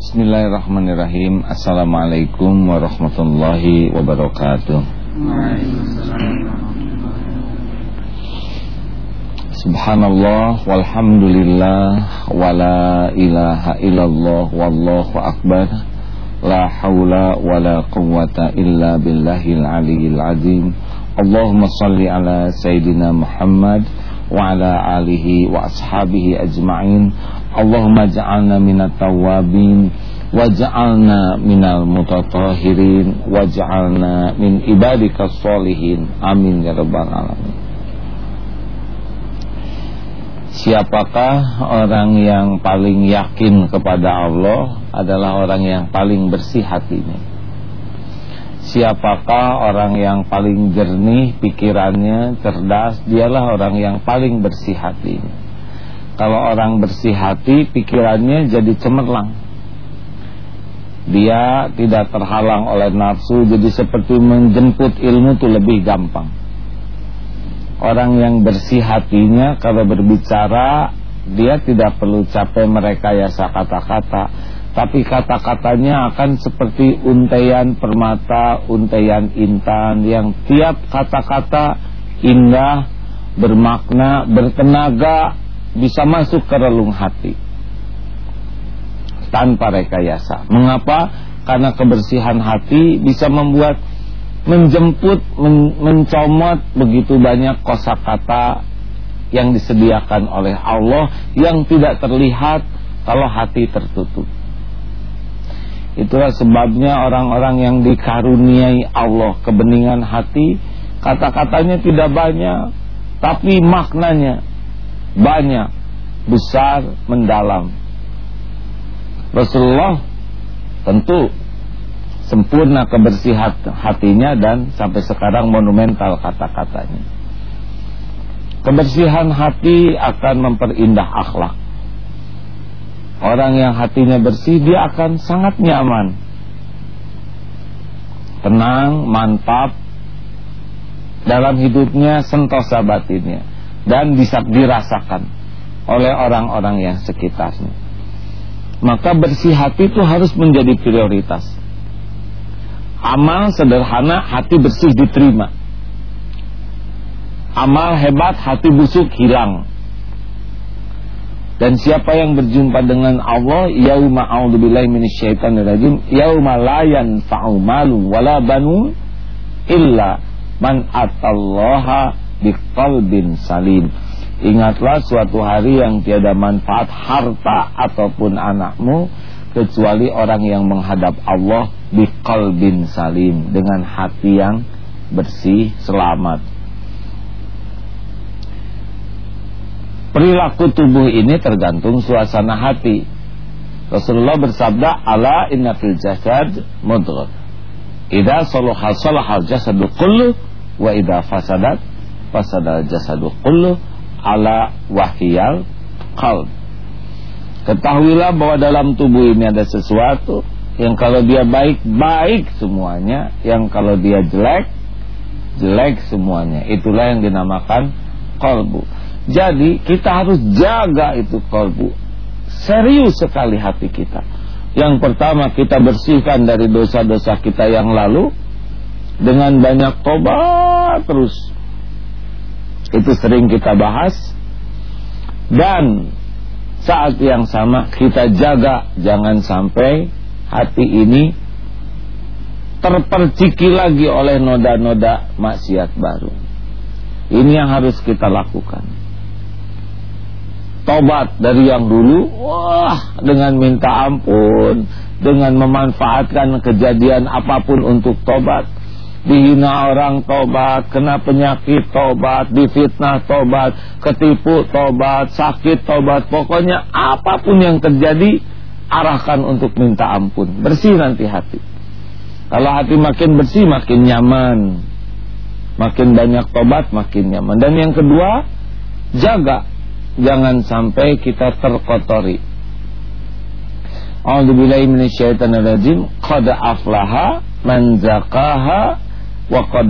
Bismillahirrahmanirrahim. Assalamualaikum warahmatullahi wabarakatuh. Subhanallah walhamdulillah wala ilaha illallah wallahu akbar. La haula wala quwwata illa billahil aliyyil azim. Allahumma salli ala Sayyidina Muhammad wa ala alihi wa ashabihi ajma'in. Allahumma ja'alna minat tawabin waj'alna minal mutatahhirin waj'alna min ibadikas sholihin. Amin ya rabbal alamin. Siapakah orang yang paling yakin kepada Allah? Adalah orang yang paling bersih hatinya. Siapakah orang yang paling jernih pikirannya, cerdas? Dialah orang yang paling bersih hatinya. Kalau orang bersih hati, pikirannya jadi cemerlang. Dia tidak terhalang oleh nafsu, jadi seperti menjemput ilmu itu lebih gampang. Orang yang bersih hatinya, kalau berbicara, dia tidak perlu capek merekayasa kata-kata, tapi kata-katanya akan seperti untaian permata, untaian intan, yang tiap kata-kata indah, bermakna, bertenaga, bisa masuk ke relung hati tanpa rekayasa. Mengapa? Karena kebersihan hati bisa membuat menjemput, mencomot begitu banyak kosakata yang disediakan oleh Allah yang tidak terlihat kalau hati tertutup. Itulah sebabnya orang-orang yang dikaruniai Allah kebeningan hati, kata-katanya tidak banyak, tapi maknanya banyak, besar, mendalam. Rasulullah tentu sempurna kebersihan hatinya dan sampai sekarang monumental kata-katanya. Kebersihan hati akan memperindah akhlak. Orang yang hatinya bersih, dia akan sangat nyaman, tenang, mantap dalam hidupnya, sentosa batinnya, dan bisa dirasakan oleh orang-orang yang sekitarnya. Maka bersih hati itu harus menjadi prioritas. Amal sederhana, hati bersih diterima. Amal hebat, hati busuk hilang. Dan siapa yang berjumpa dengan Allah, yauma a'udzubillahi minasyaitonirrajim, yauma la yanfa'u malu wala banun illa man atallaha biqalbin salim. Ingatlah suatu hari yang tiada manfaat harta ataupun anakmu kecuali orang yang menghadap Allah biqalbin salim, dengan hati yang bersih, selamat. Perilaku tubuh ini tergantung suasana hati. Rasulullah bersabda, ala inna fil jasad mudghah, idza salaha salahal jasadu kullu wa idza fasadat fasadal jasadu kullu, ala wahyal qalb. Ketahuilah bahwa dalam tubuh ini ada sesuatu yang kalau dia baik, baik semuanya, yang kalau dia jelek, jelek semuanya. Itulah yang dinamakan qalbu. Jadi kita harus jaga itu qalbu. Serius sekali hati kita. Yang pertama, kita bersihkan dari dosa-dosa kita yang lalu dengan banyak tobat terus. Itu sering kita bahas. Dan saat yang sama kita jaga jangan sampai hati ini terperciki lagi oleh noda-noda maksiat baru. Ini yang harus kita lakukan. Tobat dari yang dulu, dengan minta ampun, dengan memanfaatkan kejadian apapun untuk tobat. Dihina orang tobat, kena penyakit tobat, difitnah tobat, ketipu tobat, sakit tobat. Pokoknya apapun yang terjadi, arahkan untuk minta ampun. Bersih nanti hati. Kalau hati makin bersih, makin nyaman. Makin banyak tobat, makin nyaman. Dan yang kedua, jaga jangan sampai kita terkotori. A'udzubillahi minasyaitonirrajim. Qad aflaha man zakaha wa qad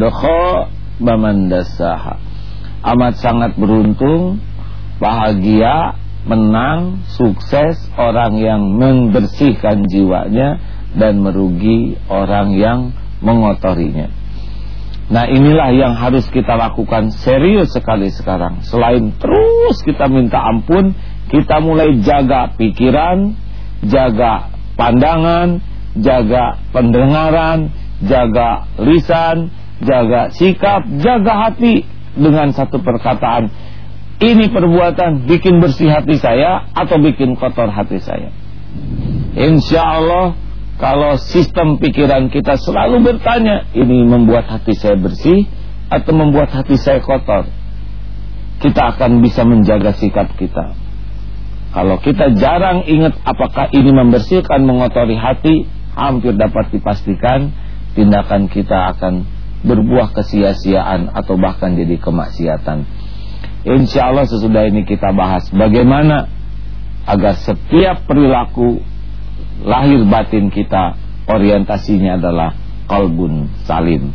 khaba man dassaha. Amat sangat beruntung, bahagia menang, sukses orang yang membersihkan jiwanya, dan merugi orang yang mengotorinya. Nah, inilah yang harus kita lakukan serius sekali sekarang. Selain terus kita minta ampun, kita mulai jaga pikiran, jaga pandangan, jaga pendengaran, jaga lisan, jaga sikap, jaga hati dengan satu perkataan. Ini perbuatan bikin bersih hati saya atau bikin kotor hati saya. Insya Allah, kalau sistem pikiran kita selalu bertanya, ini membuat hati saya bersih atau membuat hati saya kotor, kita akan bisa menjaga sikap kita. Kalau kita jarang ingat apakah ini membersihkan, mengotori hati, hampir dapat dipastikan tindakan kita akan berbuah kesia-siaan atau bahkan jadi kemaksiatan. Insya Allah sesudah ini kita bahas bagaimana agar setiap perilaku lahir batin kita orientasinya adalah qalbun salim.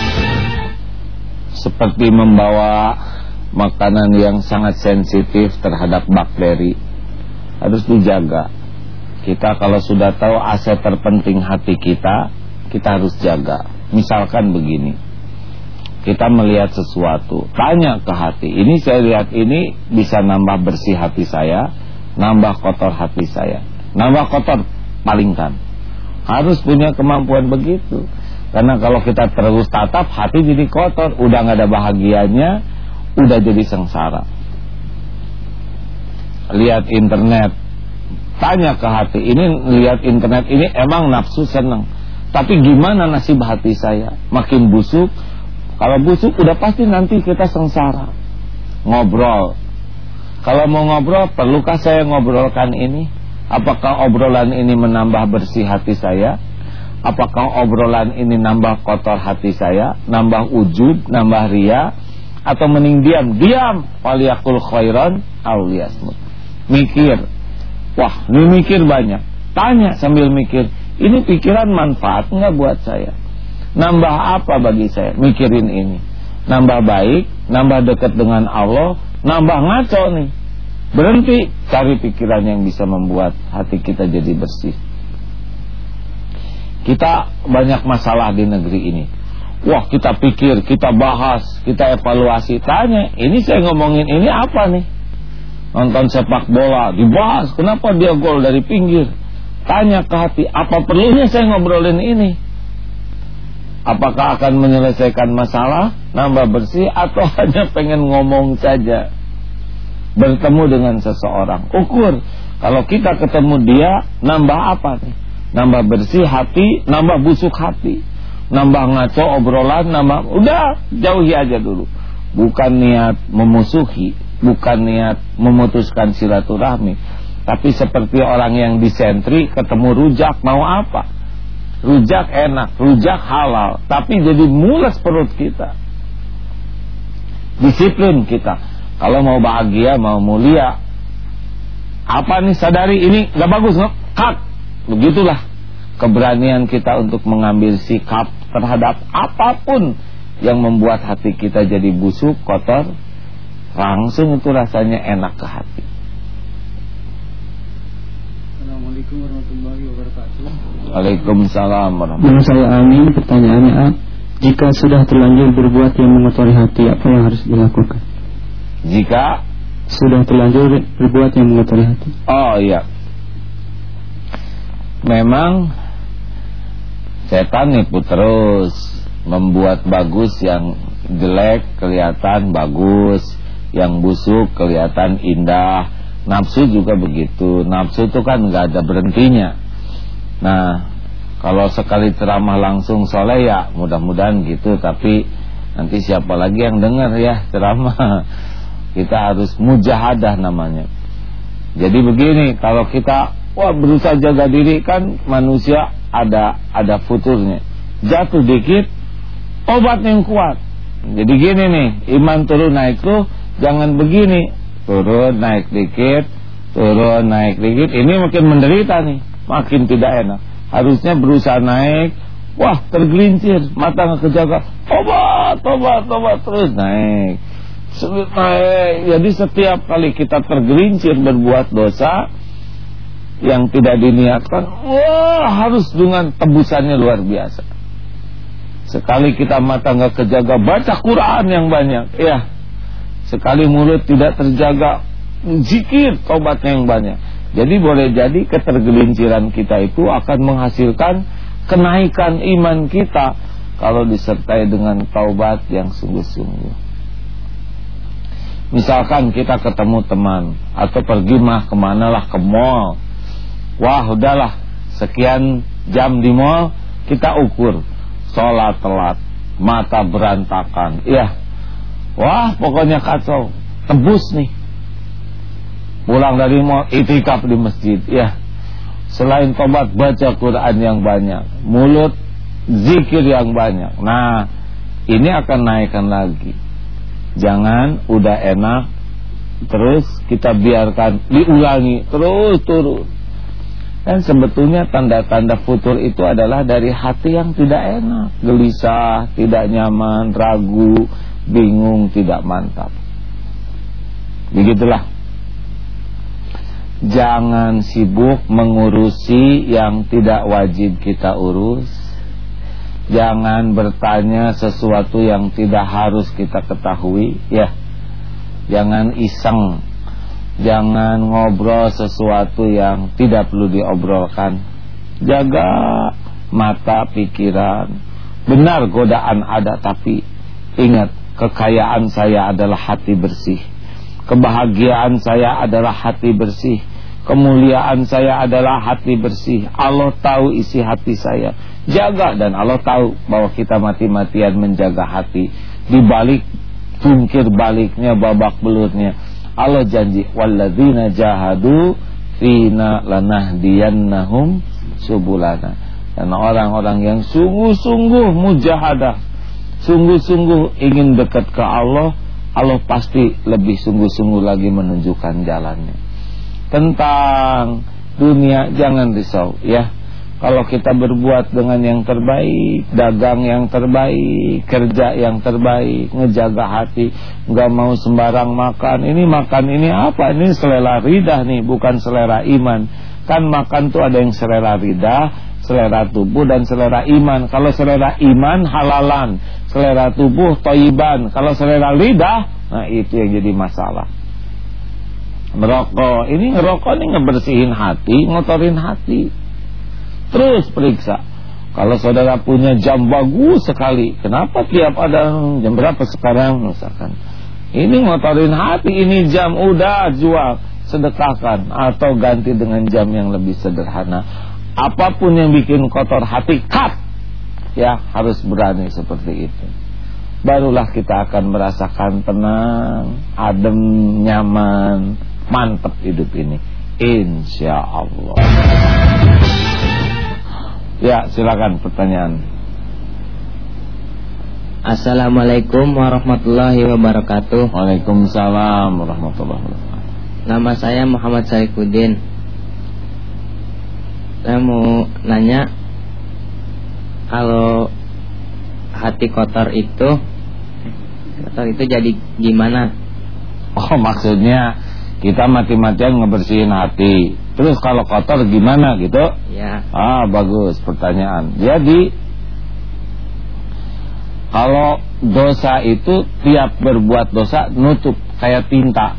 Seperti membawa makanan yang sangat sensitif terhadap bakteri, harus dijaga. Kita kalau sudah tahu aset terpenting hati kita, kita harus jaga. Misalkan begini, kita melihat sesuatu, tanya ke hati, ini saya lihat ini bisa nambah bersih hati saya, nambah kotor hati saya. Nambah kotor, palingkan. Harus punya kemampuan begitu. Karena kalau kita terus tatap, hati jadi kotor, udah gak ada bahagianya, udah jadi sengsara. Lihat internet, tanya ke hati, ini lihat internet ini emang nafsu seneng, tapi gimana nasib hati saya? Makin busuk. Kalau busuk udah pasti nanti kita sengsara. Ngobrol, kalau mau ngobrol, perlukah saya ngobrolkan ini? Apakah obrolan ini menambah bersih hati saya? Apakah obrolan ini nambah kotor hati saya? Nambah ujub, nambah ria? Atau mending diam? Diam, waliyakul khairan aw liyasmut. Mikir. Wah, ini mikir banyak. Tanya sambil mikir, ini pikiran manfaat enggak buat saya? Nambah apa bagi saya? Mikirin ini. Nambah baik, nambah dekat dengan Allah, nambah ngaco nih. Berhenti, cari pikiran yang bisa membuat hati kita jadi bersih. Kita banyak masalah di negeri ini. Wah, kita pikir, kita bahas, kita evaluasi. Tanya, ini saya ngomongin ini apa nih? Nonton sepak bola, dibahas, kenapa dia gol dari pinggir? Tanya ke hati, apa perlunya saya ngobrolin ini? Apakah akan menyelesaikan masalah, nambah bersih, atau hanya pengen ngomong saja? Bertemu dengan seseorang, ukur. Kalau kita ketemu dia, nambah apa nih? Nambah bersih hati, nambah busuk hati, nambah ngaco obrolan, nambah, udah jauhi aja dulu. Bukan niat memusuhi, bukan niat memutuskan silaturahmi, tapi seperti orang yang disentri ketemu rujak, mau apa? Rujak enak, rujak halal, tapi jadi mules perut kita. Disiplin kita. Kalau mau bahagia, mau mulia, apa nih, sadari ini gak bagus, cut. Begitulah keberanian kita untuk mengambil sikap terhadap apapun yang membuat hati kita jadi busuk, kotor. Langsung itu rasanya enak ke hati. Assalamualaikum warahmatullahi wabarakatuh. Waalaikumsalam warahmatullahi wabarakatuh. Saya Amin, pertanyaannya A, jika sudah terlanjur berbuat yang mengotori hati, apa yang harus dilakukan? Jika sudah terlanjur berbuat yang mengotori hati. Oh iya, memang setan nipu terus, membuat bagus yang jelek kelihatan bagus, yang busuk kelihatan indah. Nafsu juga begitu. Nafsu itu kan gak ada berhentinya. Nah, kalau sekali ceramah langsung soleh ya mudah-mudahan gitu. Tapi nanti siapa lagi yang dengar ya ceramah. Kita harus mujahadah namanya. Jadi begini, kalau kita berusaha jaga diri, kan manusia ada futurnya. Jatuh dikit, obat yang kuat. Jadi gini nih, iman turun naik tuh jangan begini, turun naik dikit, turun naik dikit. Ini makin menderita nih, makin tidak enak. Harusnya berusaha naik, tergelincir, mata nggak kejaga, obat terus naik. Jadi setiap kali kita tergelincir berbuat dosa yang tidak diniatkan, harus dengan tebusannya luar biasa. Sekali kita mata nggak kejaga, baca Quran yang banyak, ya. Sekali mulut tidak terjaga, zikir, tobatnya yang banyak. Jadi boleh jadi ketergelinciran kita itu akan menghasilkan kenaikan iman kita kalau disertai dengan taubat yang sungguh-sungguh. Misalkan kita ketemu teman atau pergi kemana lah, ke mall. Wah, udahlah, sekian jam di mall, kita ukur. Sholat telat, mata berantakan, ya. Wah, pokoknya kacau. Tebus nih. Pulang dari mall, itikaf di masjid, ya. Selain tobat, baca Quran yang banyak, mulut zikir yang banyak. Nah, ini akan naikkan lagi. Jangan udah enak terus kita biarkan diulangi terus turun. Dan sebetulnya tanda-tanda futur itu adalah dari hati yang tidak enak, gelisah, tidak nyaman, ragu, bingung, tidak mantap. Begitulah. Jangan sibuk mengurusi yang tidak wajib kita urus. Jangan bertanya sesuatu yang tidak harus kita ketahui, ya. Jangan iseng. Jangan ngobrol sesuatu yang tidak perlu diobrolkan. Jaga mata, pikiran. Benar godaan ada, tapi ingat, kekayaan saya adalah hati bersih. Kebahagiaan saya adalah hati bersih. Kemuliaan saya adalah hati bersih. Allah tahu isi hati saya. Jaga, dan Allah tahu bahwa kita mati-matian menjaga hati. Di balik jungkir baliknya, babak belurnya, Allah janji, walladzina jahadu fina lanahdiyannahum subulana. Dan orang-orang yang sungguh-sungguh mujahadah, sungguh-sungguh ingin dekat ke Allah, Allah pasti lebih sungguh-sungguh lagi menunjukkan jalannya. Tentang dunia jangan risau, ya. Kalau kita berbuat dengan yang terbaik, dagang yang terbaik, kerja yang terbaik, ngejaga hati, nggak mau sembarang makan. Ini makan ini apa? Ini selera lidah nih, bukan selera iman. Kan makan tuh ada yang selera lidah, selera tubuh, dan selera iman. Kalau selera iman halalan, selera tubuh thayyiban. Kalau selera lidah, nah itu yang jadi masalah. Merokok, ini ngerokok ini ngebersihin hati, ngotorin hati. Terus periksa. Kalau saudara punya jam bagus sekali, kenapa tiap ada jam berapa sekarang misalkan, ini ngotorin hati, ini jam udah jual, sedekahkan atau ganti dengan jam yang lebih sederhana. Apapun yang bikin kotor hati, cut. Ya, harus berani seperti itu. Barulah kita akan merasakan tenang, adem, nyaman, mantap hidup ini, insya Allah. Ya, silakan pertanyaan. Assalamualaikum warahmatullahi wabarakatuh. Waalaikumsalam warahmatullahi wabarakatuh. Nama saya Muhammad Saifuddin. Saya mau nanya, kalau hati kotor itu jadi gimana? Oh, maksudnya kita mati-matian ngebersihin hati. Terus kalau kotor gimana gitu? Ya. Ah, bagus pertanyaan. Jadi kalau dosa itu tiap berbuat dosa nutup kayak tinta.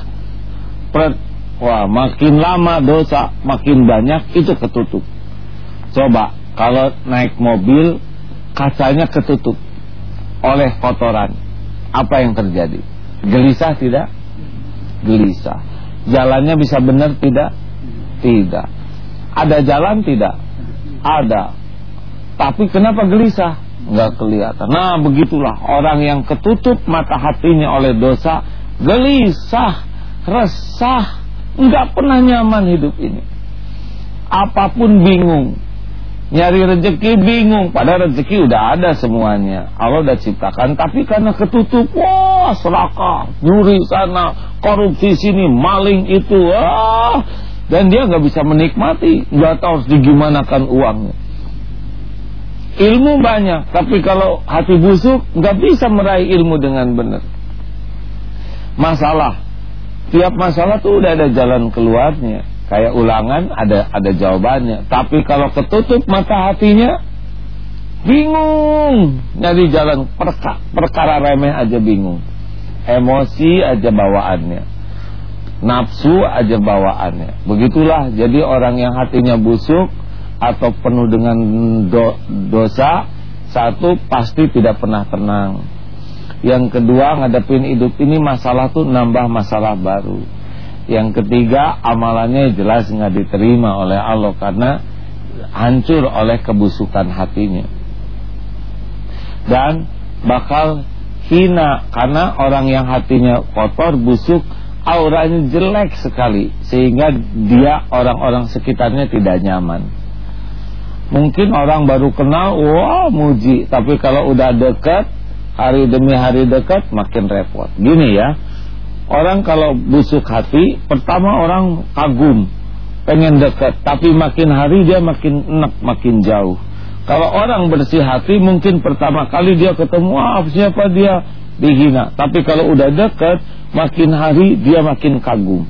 Wah, makin lama dosa makin banyak itu ketutup. Coba kalau naik mobil kacanya ketutup oleh kotoran, apa yang terjadi? Gelisah tidak? Gelisah. Jalannya bisa benar tidak? Tidak. Ada jalan tidak? Ada. Tapi kenapa gelisah? Enggak kelihatan. Nah, begitulah orang yang ketutup mata hatinya oleh dosa, gelisah, resah, enggak pernah nyaman hidup ini. Apapun bingung. Nyari rezeki bingung, padahal rezeki udah ada semuanya. Allah udah ciptakan, tapi karena ketutup, wah, serakah, nyuri sana, korupsi sini, maling itu, wah. Dan dia nggak bisa menikmati, nggak tahu harus digimanakan uangnya. Ilmu banyak, tapi kalau hati busuk nggak bisa meraih ilmu dengan benar. masalah. Tiap masalah tuh udah ada jalan keluarnya. Kayak ulangan ada jawabannya. Tapi kalau ketutup mata hatinya, bingung nyari jalan. Perkara remeh aja bingung. Emosi aja bawaannya, nafsu aja bawaannya. Begitulah jadi orang yang hatinya busuk atau penuh dengan dosa, satu pasti tidak pernah tenang. Yang kedua, ngadepin hidup ini masalah tuh nambah masalah baru. Yang ketiga, amalannya jelas nggak diterima oleh Allah karena hancur oleh kebusukan hatinya. Dan bakal hina karena orang yang hatinya kotor, busuk, auranya jelek sekali, sehingga dia orang-orang sekitarnya tidak nyaman. Mungkin orang baru kenal, wah muji, tapi kalau udah dekat, hari demi hari dekat, makin repot. Gini ya, orang kalau busuk hati, pertama orang kagum, pengen dekat, tapi makin hari dia makin enak, makin jauh. Kalau orang bersih hati, mungkin pertama kali dia ketemu, siapa dia, dihina. Tapi kalau udah dekat, makin hari dia makin kagum.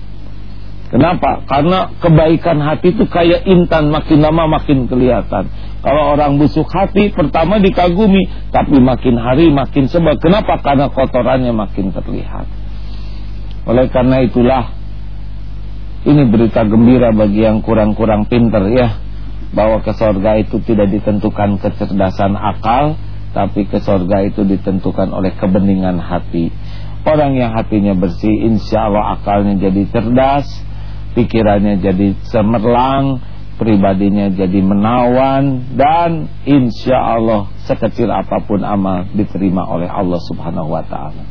Kenapa? Karena kebaikan hati itu kayak intan, makin lama makin kelihatan. Kalau orang busuk hati, pertama dikagumi, tapi makin hari makin sebel. Kenapa? Karena kotorannya makin terlihat. Oleh karena itulah, ini berita gembira bagi yang kurang-kurang pinter ya, bahwa ke surga itu tidak ditentukan kecerdasan akal, tapi ke surga itu ditentukan oleh kebeningan hati. Orang yang hatinya bersih, insya Allah akalnya jadi cerdas, pikirannya jadi cemerlang, pribadinya jadi menawan, dan insya Allah sekecil apapun amal diterima oleh Allah subhanahu wa ta'ala.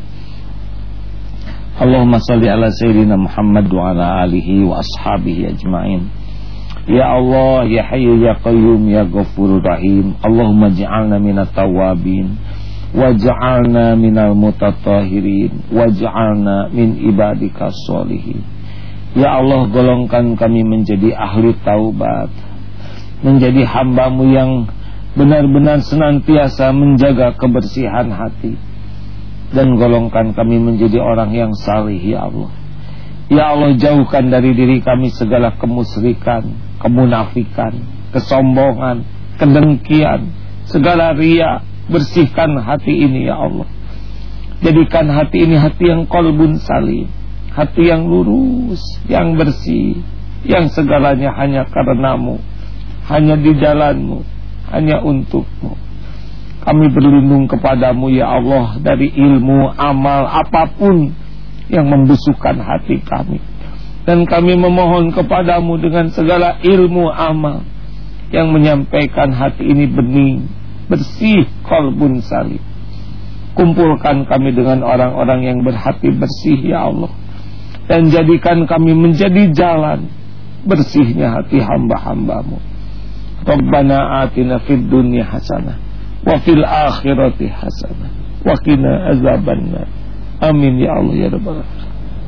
Allahumma salli ala sayyidina Muhammad wa ala alihi wa ashabihi ajma'in. Ya Allah, ya Hayyu ya Qayyum ya Ghafurur Rahim. Allahumma ja'alna minat tawabin, waj'alna minal mutatahhirin, waj'alna min ibadika sholihin. Ya Allah, golongkan kami menjadi ahli taubat, menjadi hamba-Mu yang benar-benar senantiasa menjaga kebersihan hati, dan golongkan kami menjadi orang yang salih ya Allah. Ya Allah, jauhkan dari diri kami segala kemusyrikan, kemunafikan, kesombongan, kedengkian, segala riya. Bersihkan hati ini ya Allah. Jadikan hati ini hati yang qalbun salim, hati yang lurus, yang bersih, yang segalanya hanya karena-Mu, hanya di jalan-Mu, hanya untuk-Mu. Kami berlindung kepadamu ya Allah dari ilmu, amal, apapun yang membusukkan hati kami. Dan kami memohon kepadamu dengan segala ilmu, amal yang menyampaikan hati ini bening, bersih, qalbun salim. Kumpulkan kami dengan orang-orang yang berhati bersih ya Allah, dan jadikan kami menjadi jalan bersihnya hati hamba-hamba-Mu. Rabbana atina fid dunya hasanah wa fil akhirati hasanah wa qina azabannar. Amin ya Allah ya Rabbal alamin.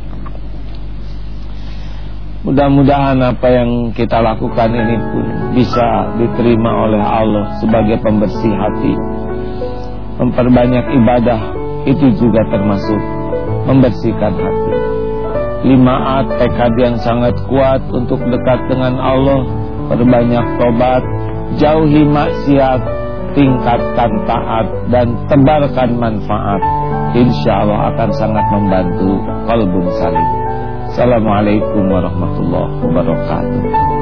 Mudah-mudahan apa yang kita lakukan ini pun bisa diterima oleh Allah sebagai pembersih hati. Memperbanyak ibadah itu juga termasuk membersihkan hati. 5A, tekad yang sangat kuat untuk dekat dengan Allah. Perbanyak tobat, jauhi maksiat, tingkatkan taat, dan tebarkan manfaat. Insya Allah akan sangat membantu qalbun salim. Assalamualaikum warahmatullahi wabarakatuh.